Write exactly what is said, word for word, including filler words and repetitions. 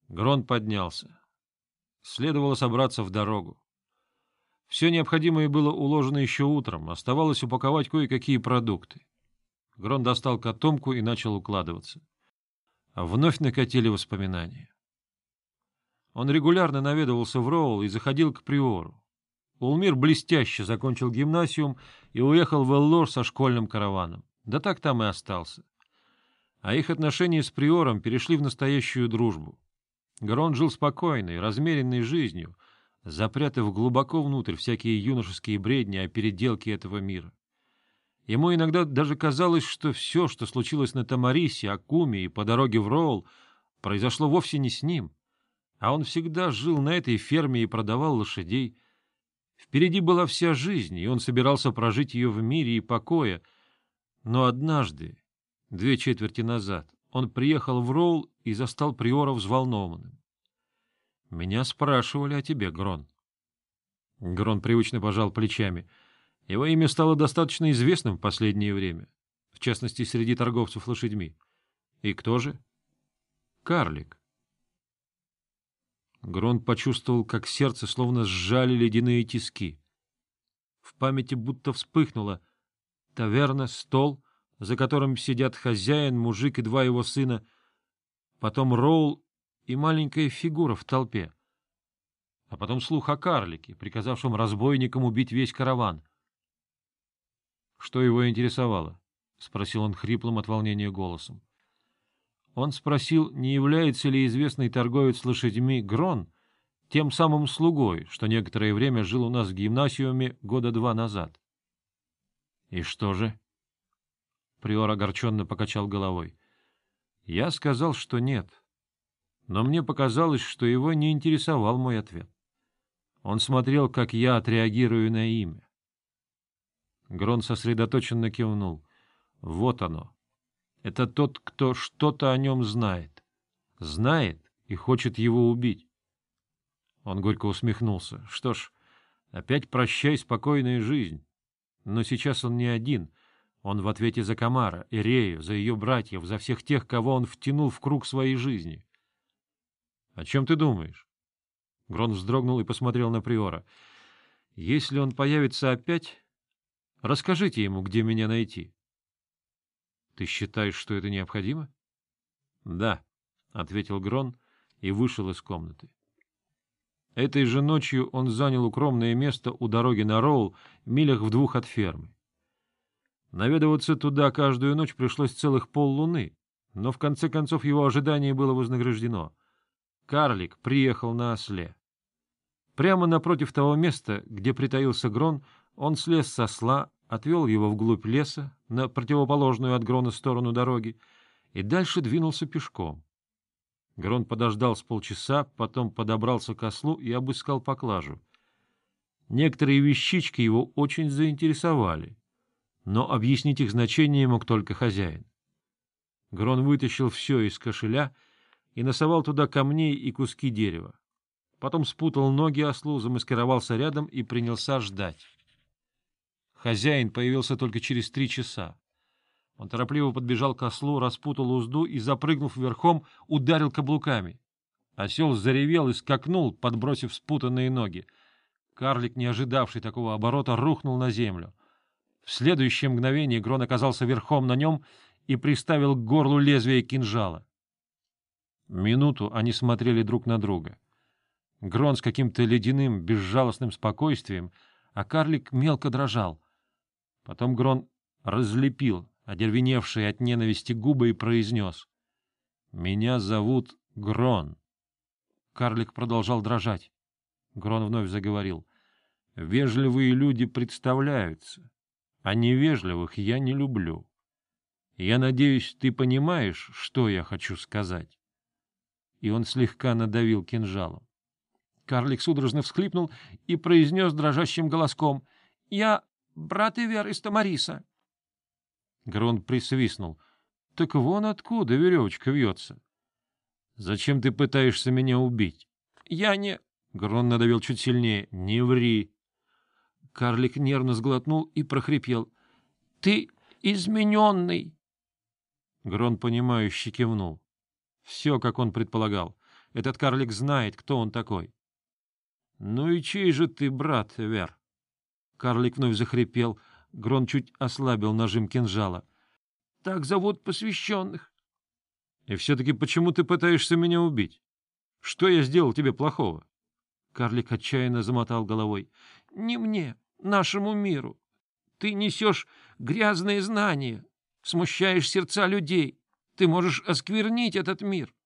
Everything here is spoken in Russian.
Грон поднялся. Следовало собраться в дорогу. Все необходимое было уложено еще утром, оставалось упаковать кое-какие продукты. Грон достал котомку и начал укладываться. А вновь накатили воспоминания. Он регулярно наведывался в Роул и заходил к приору. Улмир блестяще закончил гимнасиум и уехал в Эллор со школьным караваном. Да так там и остался. А их отношения с приором перешли в настоящую дружбу. Грон жил спокойной, размеренной жизнью, запрятав глубоко внутрь всякие юношеские бредни о переделке этого мира. Ему иногда даже казалось, что все, что случилось на Тамарисе, Акуме и по дороге в Роул, произошло вовсе не с ним, а он всегда жил на этой ферме и продавал лошадей. Впереди была вся жизнь, и он собирался прожить ее в мире и покое. Но однажды, две четверти назад, он приехал в Роул и застал приора взволнованным. — Меня спрашивали о тебе, Грон. Грон привычно пожал плечами. Его имя стало достаточно известным в последнее время, в частности, среди торговцев лошадьми. И кто же? Карлик. Грон почувствовал, как сердце словно сжали ледяные тиски. В памяти будто вспыхнуло. Таверна, стол, за которым сидят хозяин, мужик и два его сына, потом Роул и маленькая фигура в толпе, а потом слух о карлике, приказавшем разбойникам убить весь караван. Что его интересовало? — спросил он хриплым от волнения голосом. Он спросил, не является ли известный торговец лошадьми Грон тем самым слугой, что некоторое время жил у нас в гимнасиуме года два назад. — И что же? Приор огорченно покачал головой. — Я сказал, что нет. Но мне показалось, что его не интересовал мой ответ. Он смотрел, как я отреагирую на имя. Грон сосредоточенно кивнул. Вот оно. Это тот, кто что-то о нем знает. Знает и хочет его убить. Он горько усмехнулся. Что ж, опять прощай спокойная жизнь. Но сейчас он не один. Он в ответе за Камара, Ирею, за ее братьев, за всех тех, кого он втянул в круг своей жизни. — О чем ты думаешь? Грон вздрогнул и посмотрел на приора. — Если он появится опять, расскажите ему, где меня найти. — Ты считаешь, что это необходимо? — Да, — ответил Грон и вышел из комнаты. Этой же ночью он занял укромное место у дороги на Роул, милях в двух от фермы. Наведываться туда каждую ночь пришлось целых поллуны, но в конце концов его ожидание было вознаграждено. Карлик приехал на осле. Прямо напротив того места, где притаился Грон, он слез с осла, отвел его вглубь леса, на противоположную от Грона сторону дороги, и дальше двинулся пешком. Грон подождал с полчаса, потом подобрался к ослу и обыскал поклажу. Некоторые вещички его очень заинтересовали, но объяснить их значение мог только хозяин. Грон вытащил все из кошеля и насовал туда камней и куски дерева. Потом спутал ноги ослу, замаскировался рядом и принялся ждать. Хозяин появился только через три часа. Он торопливо подбежал к ослу, распутал узду и, запрыгнув верхом, ударил каблуками. Осел заревел и скакнул, подбросив спутанные ноги. Карлик, не ожидавший такого оборота, рухнул на землю. В следующее мгновение Грон оказался верхом на нем и приставил к горлу лезвие кинжала. Минуту они смотрели друг на друга. Грон с каким-то ледяным, безжалостным спокойствием, а карлик мелко дрожал. Потом Грон разлепил одервеневшие от ненависти губы и произнес: «Меня зовут Грон». Карлик продолжал дрожать. Грон вновь заговорил: «Вежливые люди представляются, а невежливых я не люблю. Я надеюсь, ты понимаешь, что я хочу сказать». И он слегка надавил кинжалом. Карлик судорожно всхлипнул и произнес дрожащим голоском: «Я брат Ивер из Тамариса». Грон присвистнул. — Так вон откуда веревочка вьется. — Зачем ты пытаешься меня убить? — Я не... Грон надавил чуть сильнее. — Не ври. Карлик нервно сглотнул и прохрипел: — Ты измененный. Грон, понимающе кивнул. Все, как он предполагал. Этот карлик знает, кто он такой. — Ну и чей же ты брат, Вер? Карлик вновь захрипел. Грон чуть ослабил нажим кинжала. — Так зовут посвященных. — И все-таки почему ты пытаешься меня убить? Что я сделал тебе плохого? Карлик отчаянно замотал головой. — Не мне, нашему миру. Ты несешь грязные знания, смущаешь сердца людей. Ты можешь осквернить этот мир.